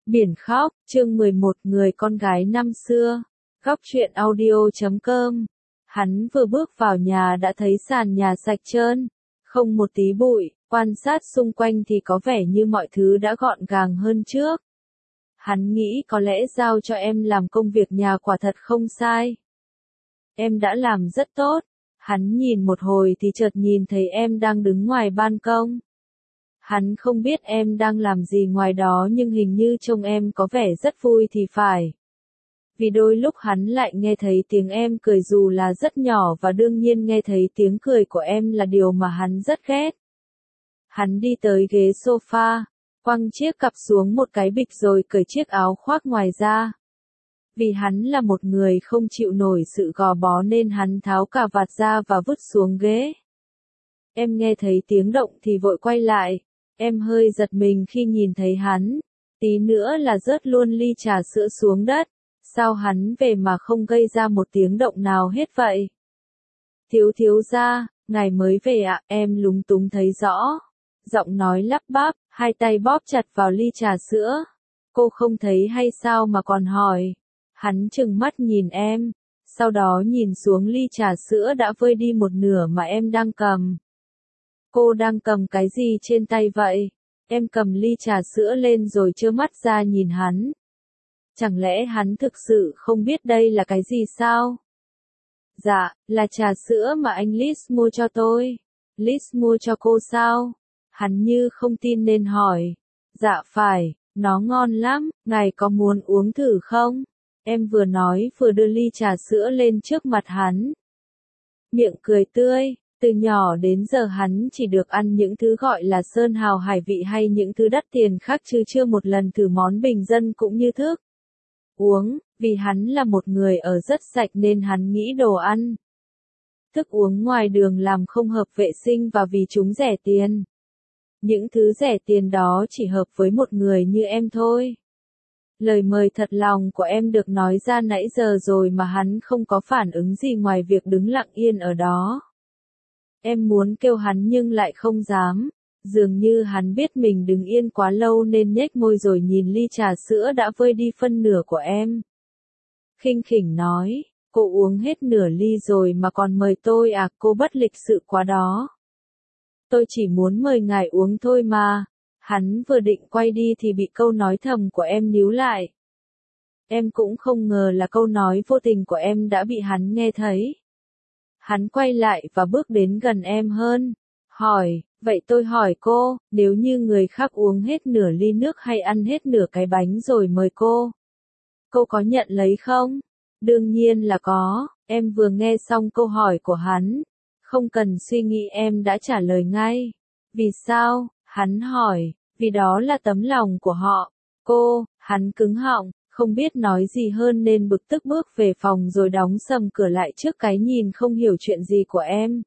Biển khóc, chương 11, người con gái năm xưa. Góc truyện audio.com. Hắn vừa bước vào nhà đã thấy sàn nhà sạch trơn, không một tí bụi, quan sát xung quanh thì có vẻ như mọi thứ đã gọn gàng hơn trước. Hắn nghĩ có lẽ giao cho em làm công việc nhà quả thật không sai. Em đã làm rất tốt. Hắn nhìn một hồi thì chợt nhìn thấy em đang đứng ngoài ban công. Hắn không biết em đang làm gì ngoài đó nhưng hình như trông em có vẻ rất vui thì phải. Vì đôi lúc hắn lại nghe thấy tiếng em cười dù là rất nhỏ và đương nhiên nghe thấy tiếng cười của em là điều mà hắn rất ghét. Hắn đi tới ghế sofa, quăng chiếc cặp xuống một cái bịch rồi cởi chiếc áo khoác ngoài ra. Vì hắn là một người không chịu nổi sự gò bó nên hắn tháo cà vạt ra và vứt xuống ghế. Em nghe thấy tiếng động thì vội quay lại. Em hơi giật mình khi nhìn thấy hắn, tí nữa là rớt luôn ly trà sữa xuống đất. Sao hắn về mà không gây ra một tiếng động nào hết vậy? Thiếu gia, ngài mới về ạ, em lúng túng thấy rõ. Giọng nói lắp bắp, hai tay bóp chặt vào ly trà sữa. Cô không thấy hay sao mà còn hỏi? Hắn trừng mắt nhìn em, sau đó nhìn xuống ly trà sữa đã vơi đi một nửa mà em đang cầm. Cô đang cầm cái gì trên tay vậy? Em cầm ly trà sữa lên rồi trơ mắt ra nhìn hắn. Chẳng lẽ hắn thực sự không biết đây là cái gì sao? Dạ, là trà sữa mà anh Liz mua cho tôi. Liz mua cho cô sao? Hắn như không tin nên hỏi. Dạ phải, nó ngon lắm, ngài có muốn uống thử không? Em vừa nói vừa đưa ly trà sữa lên trước mặt hắn. Miệng cười tươi. Từ nhỏ đến giờ hắn chỉ được ăn những thứ gọi là sơn hào hải vị hay những thứ đắt tiền khác chứ chưa một lần thử món bình dân cũng như thức uống, vì hắn là một người ở rất sạch nên hắn nghĩ đồ ăn, thức uống ngoài đường làm không hợp vệ sinh và vì chúng rẻ tiền. Những thứ rẻ tiền đó chỉ hợp với một người như em thôi. Lời mời thật lòng của em được nói ra nãy giờ rồi mà hắn không có phản ứng gì ngoài việc đứng lặng yên ở đó. Em muốn kêu hắn nhưng lại không dám, dường như hắn biết mình đứng yên quá lâu nên nhếch môi rồi nhìn ly trà sữa đã vơi đi phân nửa của em. Khinh khỉnh nói, cô uống hết nửa ly rồi mà còn mời tôi à, cô bất lịch sự quá đó. Tôi chỉ muốn mời ngài uống thôi mà. Hắn vừa định quay đi thì bị câu nói thầm của em níu lại. Em cũng không ngờ là câu nói vô tình của em đã bị hắn nghe thấy. Hắn quay lại và bước đến gần em hơn, hỏi, vậy tôi hỏi cô, nếu như người khác uống hết nửa ly nước hay ăn hết nửa cái bánh rồi mời cô có nhận lấy không? Đương nhiên là có, em vừa nghe xong câu hỏi của hắn, không cần suy nghĩ em đã trả lời ngay. Vì sao? Hắn hỏi, vì đó là tấm lòng của họ. Hắn cứng họng. Không biết nói gì hơn nên bực tức bước về phòng rồi đóng sầm cửa lại trước cái nhìn không hiểu chuyện gì của em.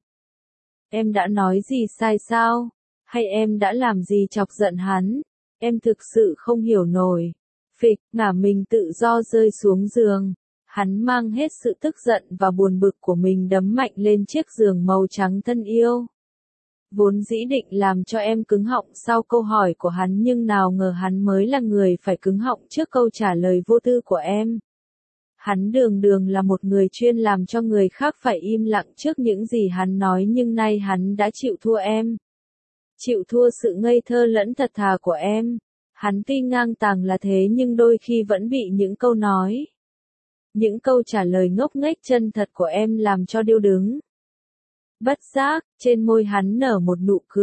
Em đã nói gì sai sao? Hay em đã làm gì chọc giận hắn? Em thực sự không hiểu nổi. Phịch, ngả mình tự do rơi xuống giường. Hắn mang hết sự tức giận và buồn bực của mình đấm mạnh lên chiếc giường màu trắng thân yêu. Vốn dĩ định làm cho em cứng họng sau câu hỏi của hắn nhưng nào ngờ hắn mới là người phải cứng họng trước câu trả lời vô tư của em. Hắn đường là một người chuyên làm cho người khác phải im lặng trước những gì hắn nói nhưng nay hắn đã chịu thua em. Chịu thua sự ngây thơ lẫn thật thà của em. Hắn tuy ngang tàng là thế nhưng đôi khi vẫn bị những câu nói, những câu trả lời ngốc nghếch chân thật của em làm cho điêu đứng. Bất giác, trên môi hắn nở một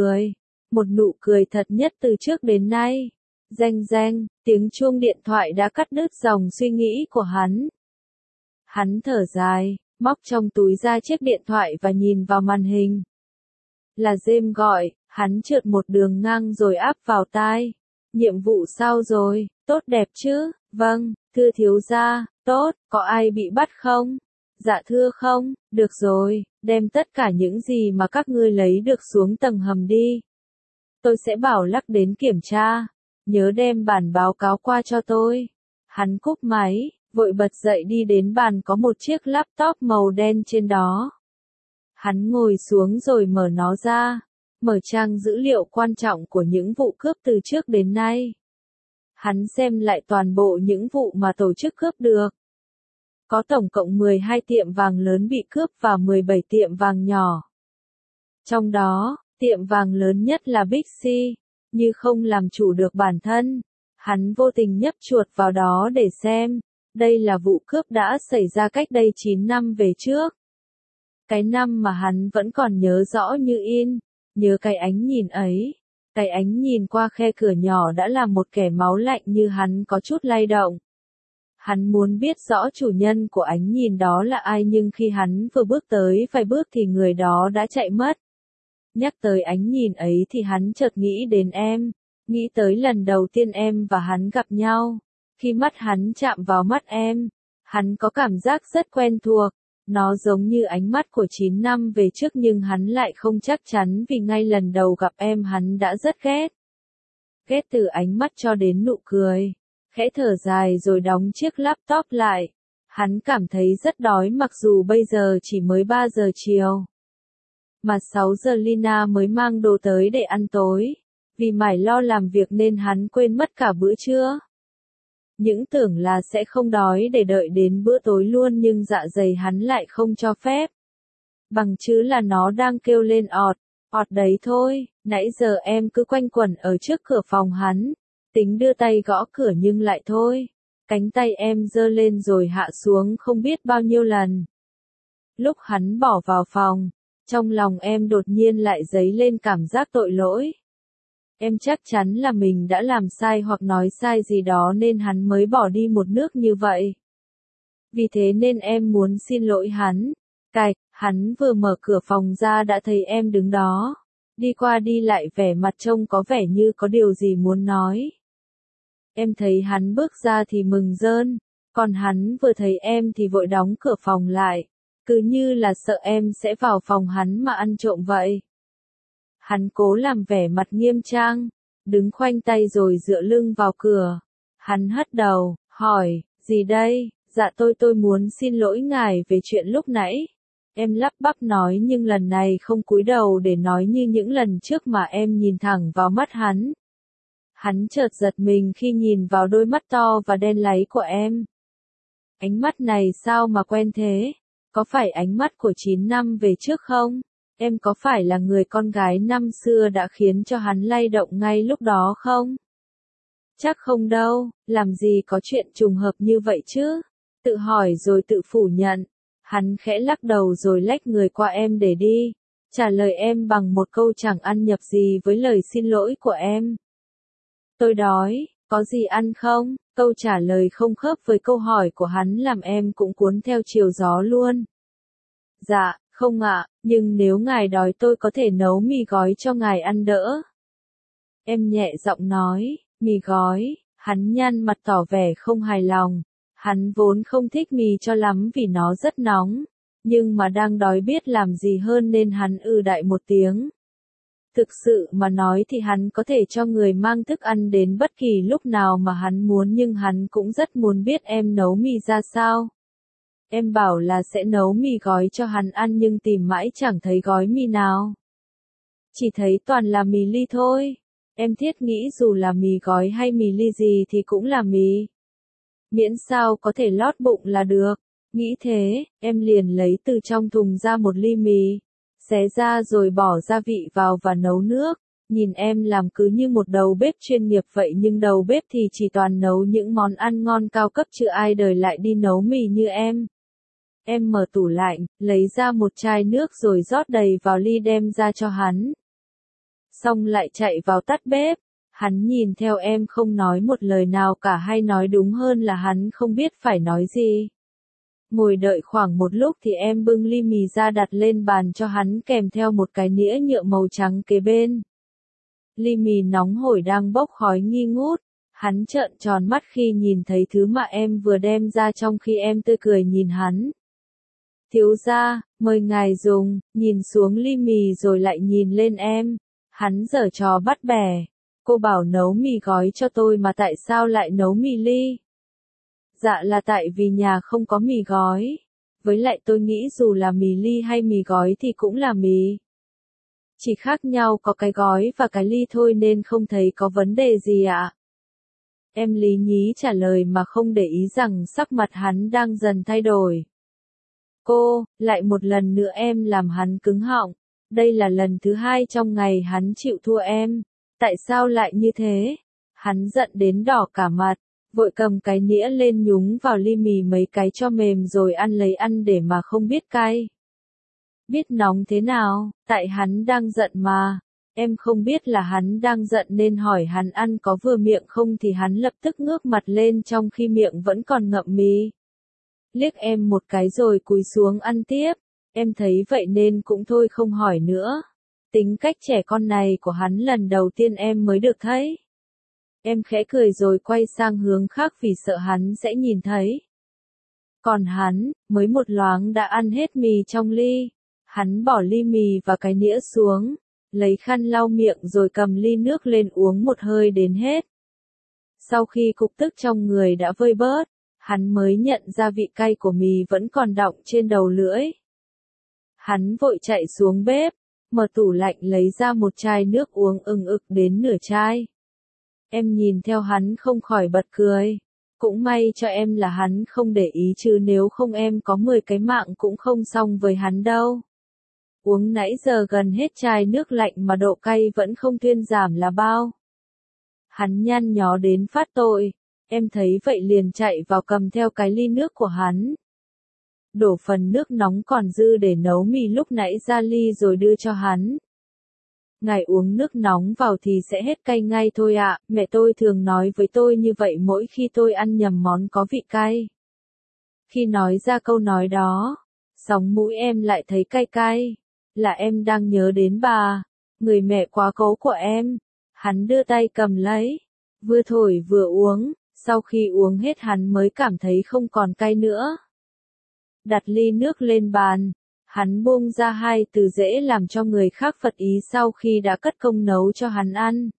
nụ cười thật nhất từ trước đến nay. Reng, tiếng chuông điện thoại đã cắt đứt dòng suy nghĩ của hắn. Hắn thở dài, móc trong túi ra chiếc điện thoại và nhìn vào màn hình. Là James gọi, hắn trượt một đường ngang rồi áp vào tai. Nhiệm vụ sao rồi, tốt đẹp chứ? Vâng, thưa thiếu gia, tốt, có ai bị bắt không? Dạ thưa không, được rồi, đem tất cả những gì mà các ngươi lấy được xuống tầng hầm đi. Tôi sẽ bảo Lắc đến kiểm tra, nhớ đem bản báo cáo qua cho tôi. Hắn cúp máy, vội bật dậy đi đến bàn có một chiếc laptop màu đen trên đó. Hắn ngồi xuống rồi mở nó ra, mở trang dữ liệu quan trọng của những vụ cướp từ trước đến nay. Hắn xem lại toàn bộ những vụ mà tổ chức cướp được. Có tổng cộng 12 tiệm vàng lớn bị cướp và 17 tiệm vàng nhỏ. Trong đó, tiệm vàng lớn nhất là Big C, như không làm chủ được bản thân. Hắn vô tình nhấp chuột vào đó để xem. Đây là vụ cướp đã xảy ra cách đây 9 năm về trước. Cái năm mà hắn vẫn còn nhớ rõ như in, nhớ cái ánh nhìn ấy. Cái ánh nhìn qua khe cửa nhỏ đã làm một kẻ máu lạnh như hắn có chút lay động. Hắn muốn biết rõ chủ nhân của ánh nhìn đó là ai nhưng khi hắn vừa bước tới vài bước thì người đó đã chạy mất. Nhắc tới ánh nhìn ấy thì hắn chợt nghĩ đến em, nghĩ tới lần đầu tiên em và hắn gặp nhau. Khi mắt hắn chạm vào mắt em, hắn có cảm giác rất quen thuộc. Nó giống như ánh mắt của 9 năm về trước nhưng hắn lại không chắc chắn vì ngay lần đầu gặp em hắn đã rất ghét. Ghét từ ánh mắt cho đến nụ cười. Khẽ thở dài rồi đóng chiếc laptop lại. Hắn cảm thấy rất đói mặc dù bây giờ chỉ mới 3 giờ chiều. Mà 6 giờ Lina mới mang đồ tới để ăn tối. Vì mải lo làm việc nên hắn quên mất cả bữa trưa. Những tưởng là sẽ không đói để đợi đến bữa tối luôn nhưng dạ dày hắn lại không cho phép. Bằng chứ là nó đang kêu lên ọt, ọt đấy thôi, nãy giờ em cứ quanh quẩn ở trước cửa phòng hắn. Tính đưa tay gõ cửa nhưng lại thôi. Cánh tay em giơ lên rồi hạ xuống không biết bao nhiêu lần. Lúc hắn bỏ vào phòng, trong lòng em đột nhiên lại dấy lên cảm giác tội lỗi. Em chắc chắn là mình đã làm sai hoặc nói sai gì đó nên hắn mới bỏ đi một nước như vậy. Vì thế nên em muốn xin lỗi hắn. Hắn vừa mở cửa phòng ra đã thấy em đứng đó. Đi qua đi lại vẻ mặt trông có vẻ như có điều gì muốn nói. Em thấy hắn bước ra thì mừng rơn. Còn hắn vừa thấy em thì vội đóng cửa phòng lại. Cứ như là sợ em sẽ vào phòng hắn mà ăn trộm vậy. Hắn cố làm vẻ mặt nghiêm trang, đứng khoanh tay rồi dựa lưng vào cửa. Hắn hất đầu, hỏi, gì đây? Dạ tôi muốn xin lỗi ngài về chuyện lúc nãy. Em lắp bắp nói nhưng lần này không cúi đầu để nói như những lần trước mà em nhìn thẳng vào mắt hắn. Hắn chợt giật mình khi nhìn vào đôi mắt to và đen láy của em. Ánh mắt này sao mà quen thế? Có phải ánh mắt của 9 năm về trước không? Em có phải là người con gái năm xưa đã khiến cho hắn lay động ngay lúc đó không? Chắc không đâu, làm gì có chuyện trùng hợp như vậy chứ? Tự hỏi rồi tự phủ nhận. Hắn khẽ lắc đầu rồi lách người qua em để đi. Trả lời em bằng một câu chẳng ăn nhập gì với lời xin lỗi của em. Tôi đói, có gì ăn không? Câu trả lời không khớp với câu hỏi của hắn làm em cũng cuốn theo chiều gió luôn. Dạ, không ạ, nhưng nếu ngài đói tôi có thể nấu mì gói cho ngài ăn đỡ. Em nhẹ giọng nói, mì gói, hắn nhăn mặt tỏ vẻ không hài lòng. Hắn vốn không thích mì cho lắm vì nó rất nóng, nhưng mà đang đói biết làm gì hơn nên hắn đại một tiếng. Thực sự mà nói thì hắn có thể cho người mang thức ăn đến bất kỳ lúc nào mà hắn muốn nhưng hắn cũng rất muốn biết em nấu mì ra sao. Em bảo là sẽ nấu mì gói cho hắn ăn nhưng tìm mãi chẳng thấy gói mì nào. Chỉ thấy toàn là mì ly thôi. Em thiết nghĩ dù là mì gói hay mì ly gì thì cũng là mì. Miễn sao có thể lót bụng là được. Nghĩ thế, em liền lấy từ trong thùng ra một ly mì. Xé ra rồi bỏ gia vị vào và nấu nước. Nhìn em làm cứ như một đầu bếp chuyên nghiệp vậy nhưng đầu bếp thì chỉ toàn nấu những món ăn ngon cao cấp chứ ai đời lại đi nấu mì như em. Em mở tủ lạnh, lấy ra một chai nước rồi rót đầy vào ly đem ra cho hắn. Xong lại chạy vào tắt bếp. Hắn nhìn theo em không nói một lời nào cả hay nói đúng hơn là hắn không biết phải nói gì. Ngồi đợi khoảng một lúc thì em bưng ly mì ra đặt lên bàn cho hắn kèm theo một cái nĩa nhựa màu trắng kế bên. Ly mì nóng hổi đang bốc khói nghi ngút. Hắn trợn tròn mắt khi nhìn thấy thứ mà em vừa đem ra trong khi em tươi cười nhìn hắn. Thiếu gia, mời ngài dùng, nhìn xuống ly mì rồi lại nhìn lên em. Hắn giở trò bắt bẻ. Cô bảo nấu mì gói cho tôi mà tại sao lại nấu mì ly? Dạ là tại vì nhà không có mì gói. Với lại tôi nghĩ dù là mì ly hay mì gói thì cũng là mì. Chỉ khác nhau có cái gói và cái ly thôi nên không thấy có vấn đề gì ạ. Em lý nhí trả lời mà không để ý rằng sắc mặt hắn đang dần thay đổi. Cô, lại một lần nữa em làm hắn cứng họng. Đây là lần thứ 2 trong ngày hắn chịu thua em. Tại sao lại như thế? Hắn giận đến đỏ cả mặt, vội cầm cái nĩa lên nhúng vào ly mì mấy cái cho mềm rồi ăn lấy ăn để mà không biết cay. Biết nóng thế nào, tại hắn đang giận mà. Em không biết là hắn đang giận nên hỏi hắn ăn có vừa miệng không thì hắn lập tức ngước mặt lên trong khi miệng vẫn còn ngậm mì. Liếc em một cái rồi cúi xuống ăn tiếp. Em thấy vậy nên cũng thôi không hỏi nữa. Tính cách trẻ con này của hắn lần đầu tiên em mới được thấy. Em khẽ cười rồi quay sang hướng khác vì sợ hắn sẽ nhìn thấy. Còn hắn, mới một loáng đã ăn hết mì trong ly. Hắn bỏ ly mì và cái nĩa xuống, lấy khăn lau miệng rồi cầm ly nước lên uống một hơi đến hết. Sau khi cục tức trong người đã vơi bớt, hắn mới nhận ra vị cay của mì vẫn còn đọng trên đầu lưỡi. Hắn vội chạy xuống bếp, mở tủ lạnh lấy ra một chai nước uống ừng ực đến nửa chai. Em nhìn theo hắn không khỏi bật cười. Cũng may cho em là hắn không để ý chứ nếu không em có 10 cái mạng cũng không xong với hắn đâu. Uống nãy giờ gần hết chai nước lạnh mà độ cay vẫn không thuyên giảm là bao. Hắn nhăn nhó đến phát tội. Em thấy vậy liền chạy vào cầm theo cái ly nước của hắn. Đổ phần nước nóng còn dư để nấu mì lúc nãy ra ly rồi đưa cho hắn. Ngài uống nước nóng vào thì sẽ hết cay ngay thôi ạ, mẹ tôi thường nói với tôi như vậy mỗi khi tôi ăn nhầm món có vị cay. Khi nói ra câu nói đó, sóng mũi em lại thấy cay cay, là em đang nhớ đến bà, người mẹ quá cố của em. Hắn đưa tay cầm lấy, vừa thổi vừa uống, sau khi uống hết hắn mới cảm thấy không còn cay nữa. Đặt ly nước lên bàn. Hắn buông ra hai từ dễ làm cho người khác phật ý sau khi đã cất công nấu cho hắn ăn.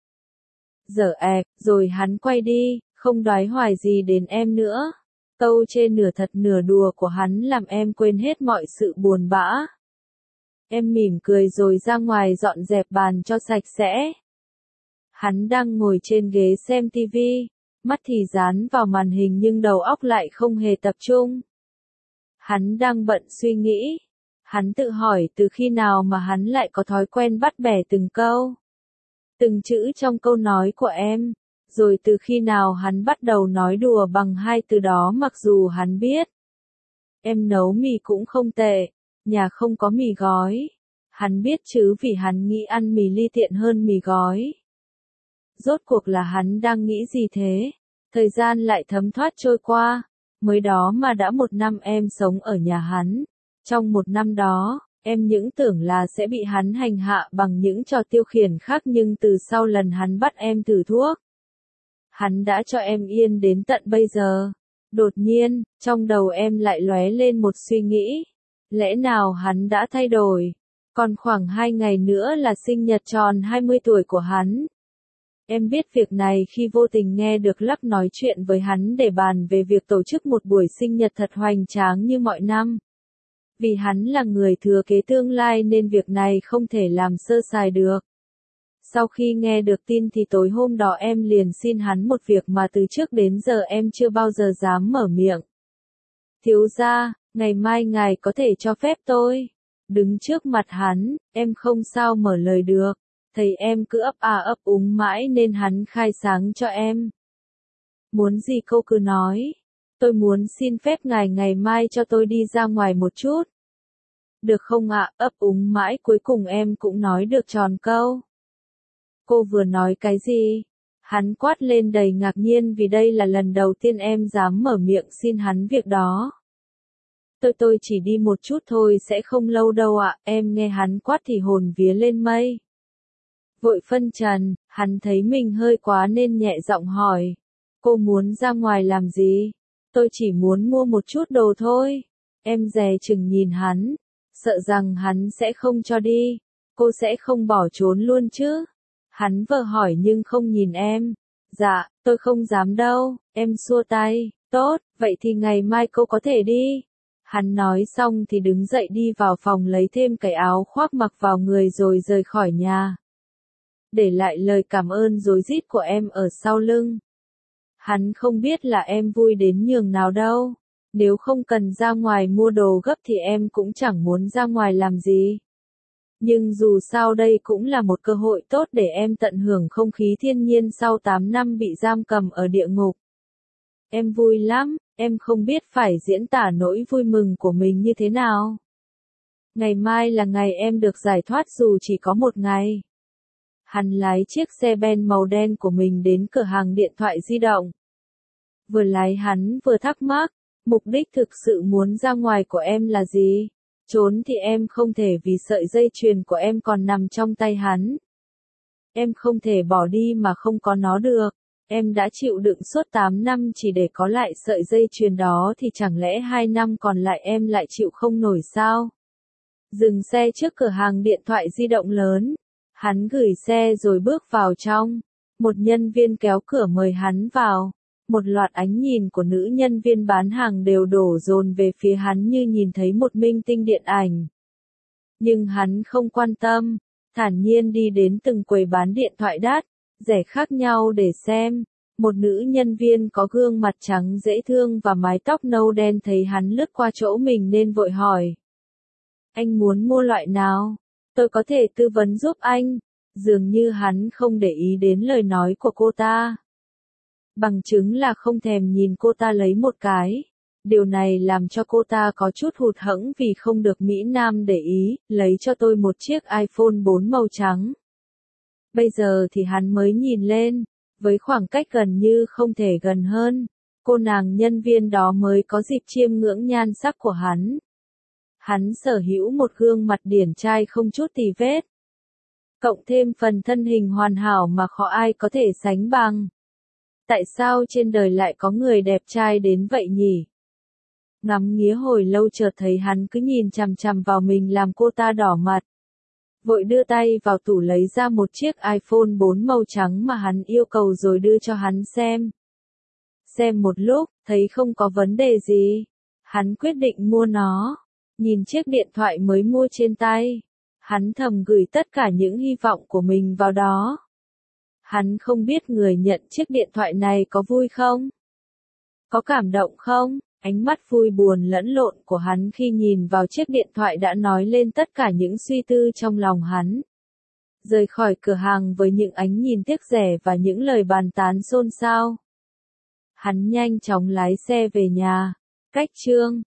Dở ẹc, rồi hắn quay đi, không đoái hoài gì đến em nữa. Câu chê nửa thật nửa đùa của hắn làm em quên hết mọi sự buồn bã. Em mỉm cười rồi ra ngoài dọn dẹp bàn cho sạch sẽ. Hắn đang ngồi trên ghế xem tivi, mắt thì dán vào màn hình nhưng đầu óc lại không hề tập trung. Hắn đang bận suy nghĩ. Hắn tự hỏi từ khi nào mà hắn lại có thói quen bắt bẻ từng câu, từng chữ trong câu nói của em, rồi từ khi nào hắn bắt đầu nói đùa bằng hai từ đó mặc dù hắn biết. Em nấu mì cũng không tệ, nhà không có mì gói. Hắn biết chứ vì hắn nghĩ ăn mì ly tiện hơn mì gói. Rốt cuộc là hắn đang nghĩ gì thế? Thời gian lại thấm thoát trôi qua, mới đó mà đã 1 năm em sống ở nhà hắn. Trong 1 năm đó, em những tưởng là sẽ bị hắn hành hạ bằng những trò tiêu khiển khác nhưng từ sau lần hắn bắt em thử thuốc, hắn đã cho em yên đến tận bây giờ. Đột nhiên, trong đầu em lại lóe lên một suy nghĩ. Lẽ nào hắn đã thay đổi? Còn khoảng 2 ngày nữa là sinh nhật tròn 20 tuổi của hắn. Em biết việc này khi vô tình nghe được Lắc nói chuyện với hắn để bàn về việc tổ chức một buổi sinh nhật thật hoành tráng như mọi năm. Vì hắn là người thừa kế tương lai nên việc này không thể làm sơ sài được. Sau khi nghe được tin thì tối hôm đó em liền xin hắn một việc mà từ trước đến giờ em chưa bao giờ dám mở miệng. Thiếu gia, ngày mai ngài có thể cho phép tôi. Đứng trước mặt hắn, em không sao mở lời được. Thấy em cứ ấp à ấp úng mãi nên hắn khai sáng cho em. Muốn gì cô cứ nói. Tôi muốn xin phép ngài ngày mai cho tôi đi ra ngoài một chút. Được không ạ? Ấp úng mãi cuối cùng em cũng nói được tròn câu. Cô vừa nói cái gì? Hắn quát lên đầy ngạc nhiên vì đây là lần đầu tiên em dám mở miệng xin hắn việc đó. Tôi chỉ đi một chút thôi sẽ không lâu đâu ạ. Em nghe hắn quát thì hồn vía lên mây. Vội phân trần, hắn thấy mình hơi quá nên nhẹ giọng hỏi. Cô muốn ra ngoài làm gì? Tôi chỉ muốn mua một chút đồ thôi. Em dè chừng nhìn hắn, sợ rằng hắn sẽ không cho đi. Cô sẽ không bỏ trốn luôn chứ? Hắn vờ hỏi nhưng không nhìn em. Dạ, tôi không dám đâu. Em xua tay. Tốt, vậy thì ngày mai cô có thể đi. Hắn nói xong thì đứng dậy đi vào phòng lấy thêm cái áo khoác mặc vào người rồi rời khỏi nhà. Để lại lời cảm ơn rối rít của em ở sau lưng. Hắn không biết là em vui đến nhường nào đâu. Nếu không cần ra ngoài mua đồ gấp thì em cũng chẳng muốn ra ngoài làm gì. Nhưng dù sao đây cũng là một cơ hội tốt để em tận hưởng không khí thiên nhiên sau 8 năm bị giam cầm ở địa ngục. Em vui lắm, em không biết phải diễn tả nỗi vui mừng của mình như thế nào. Ngày mai là ngày em được giải thoát dù chỉ có một ngày. Hắn lái chiếc xe Ben màu đen của mình đến cửa hàng điện thoại di động. Vừa lái hắn vừa thắc mắc, mục đích thực sự muốn ra ngoài của em là gì? Trốn thì em không thể vì sợi dây chuyền của em còn nằm trong tay hắn. Em không thể bỏ đi mà không có nó được. Em đã chịu đựng suốt 8 năm chỉ để có lại sợi dây chuyền đó thì chẳng lẽ 2 năm còn lại em lại chịu không nổi sao? Dừng xe trước cửa hàng điện thoại di động lớn. Hắn gửi xe rồi bước vào trong. Một nhân viên kéo cửa mời hắn vào. Một loạt ánh nhìn của nữ nhân viên bán hàng đều đổ dồn về phía hắn như nhìn thấy một minh tinh điện ảnh. Nhưng hắn không quan tâm, thản nhiên đi đến từng quầy bán điện thoại đắt, rẻ khác nhau để xem. Một nữ nhân viên có gương mặt trắng dễ thương và mái tóc nâu đen thấy hắn lướt qua chỗ mình nên vội hỏi. Anh muốn mua loại nào? Tôi có thể tư vấn giúp anh. Dường như hắn không để ý đến lời nói của cô ta. Bằng chứng là không thèm nhìn cô ta lấy một cái. Điều này làm cho cô ta có chút hụt hẫng vì không được Mỹ Nam để ý, lấy cho tôi một chiếc iPhone 4 màu trắng. Bây giờ thì hắn mới nhìn lên, với khoảng cách gần như không thể gần hơn, cô nàng nhân viên đó mới có dịp chiêm ngưỡng nhan sắc của hắn. Hắn sở hữu một gương mặt điển trai không chút tì vết. Cộng thêm phần thân hình hoàn hảo mà khó ai có thể sánh bằng. Tại sao trên đời lại có người đẹp trai đến vậy nhỉ? Ngắm nghía hồi lâu chợt thấy hắn cứ nhìn chằm chằm vào mình làm cô ta đỏ mặt. Vội đưa tay vào tủ lấy ra một chiếc iPhone 4 màu trắng mà hắn yêu cầu rồi đưa cho hắn xem. Xem một lúc, thấy không có vấn đề gì. Hắn quyết định mua nó. Nhìn chiếc điện thoại mới mua trên tay. Hắn thầm gửi tất cả những hy vọng của mình vào đó. Hắn không biết người nhận chiếc điện thoại này có vui không? Có cảm động không? Ánh mắt vui buồn lẫn lộn của hắn khi nhìn vào chiếc điện thoại đã nói lên tất cả những suy tư trong lòng hắn. Rời khỏi cửa hàng với những ánh nhìn tiếc rẻ và những lời bàn tán xôn xao. Hắn nhanh chóng lái xe về nhà. Cách chương